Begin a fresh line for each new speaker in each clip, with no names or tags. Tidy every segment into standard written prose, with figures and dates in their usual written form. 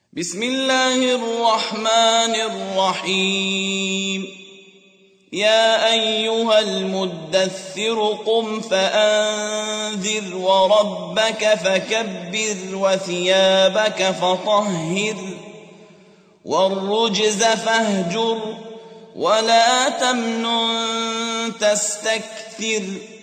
بسم الله الرحمن الرحيم يا أيها المدثر قم فأنذر وربك فكبر وثيابك فطهر والرجز فاهجر ولا تمنن تستكثر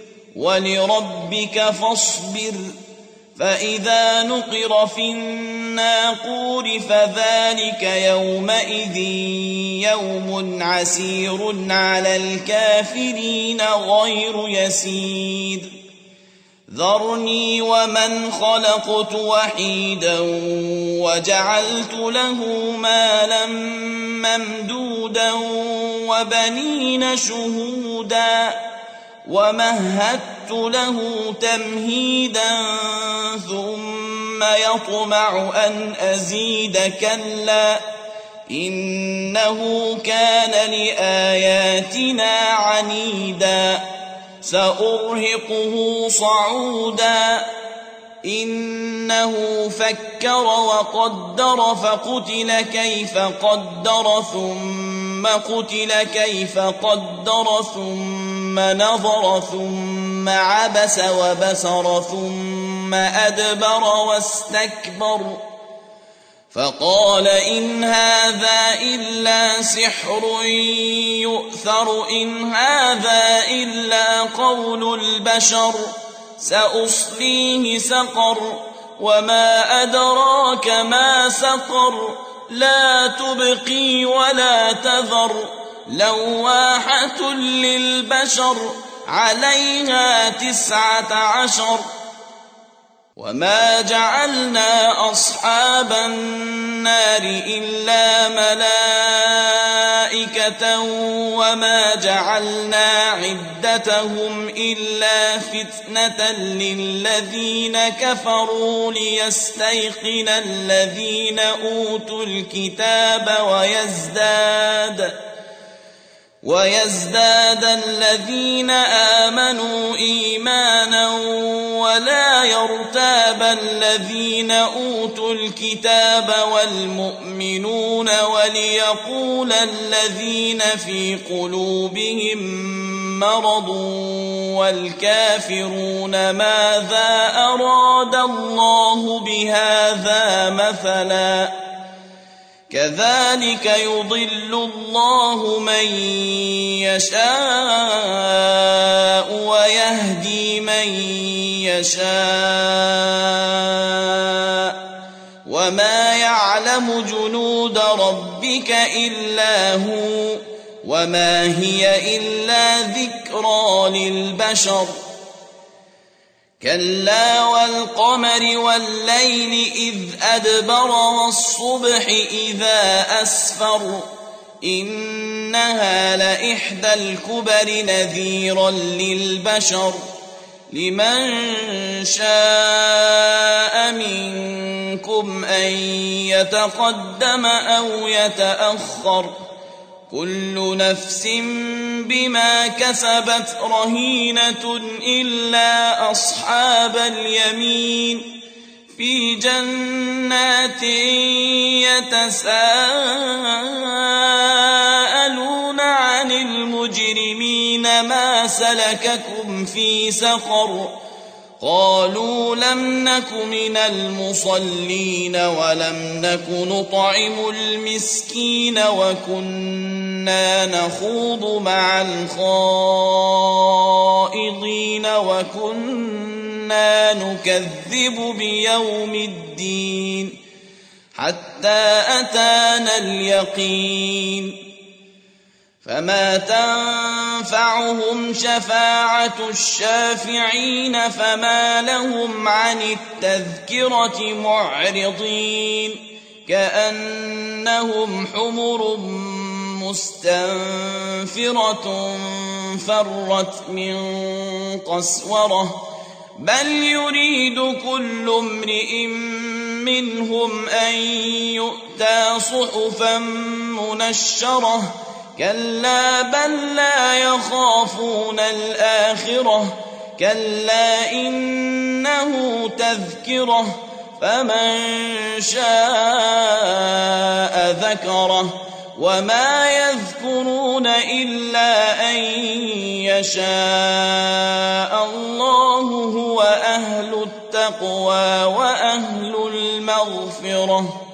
ولربك فاصبر فإذا نقر في الناقور فذلك يومئذ يوم عسير على الكافرين غير يسير ذرني ومن خلقت وحيدا وجعلت له مالا ممدودا وبنين شهودا ومهدت له تمهيدا ثم يطمع أن أزيد كلا إنه كان لآياتنا عنيدا سأرهقه صعودا إنه فكر وقدر فقتل كيف قدر ثم قتل كيف قدر ثم نظر ثم عبس وبسر ثم أدبر واستكبر فقال إن هذا إلا سحر يؤثر إن هذا إلا قول البشر سأصليه سقر وما أدراك ما سقر لا تبقي ولا تذر لواحة للبشر عليها 19 وما جعلنا أصحاب النار إلا ملائكة وما جعلنا عدتهم إلا فتنة للذين كفروا ليستيقن الذين أوتوا الكتاب ويزداد الذين آمنوا إيمانا ولا يرتاب الذين أوتوا الكتاب والمؤمنون وليقول الذين في قلوبهم مرض والكافرون ماذا أراد الله بهذا مثلا كذلك يضل الله من يشاء ويهدي من يشاء وما يعلم جنود ربك إلا هو وما هي إلا ذكرى للبشر كلا والقمر والليل إذ أدبر والصبح إذا أسفر إنها لإحدى الكبر نذيرا للبشر لمن شاء منكم أن يتقدم أو يتأخر كل نفس بما كسبت رهينة إلا أصحاب اليمين في جنات يتساءلون عن المجرمين ما سلككم في سقر قالوا لم نك من المصلين ولم نك نطعم المسكين وكنا نخوض مع الخائضين وكنا نكذب بيوم الدين حتى أتانا اليقين فما تنفعهم شفاعة الشافعين فما لهم عن التذكرة معرضين كأنهم حمر مستنفرة فرت من قسورة بل يريد كل امرئ منهم أن يؤتى صحفا منشرة كلا بل لا يخافون الآخرة كلا إنه تذكرة فمن شاء ذكره وما يذكرون إلا أن يشاء الله هو أهل التقوى وأهل المغفرة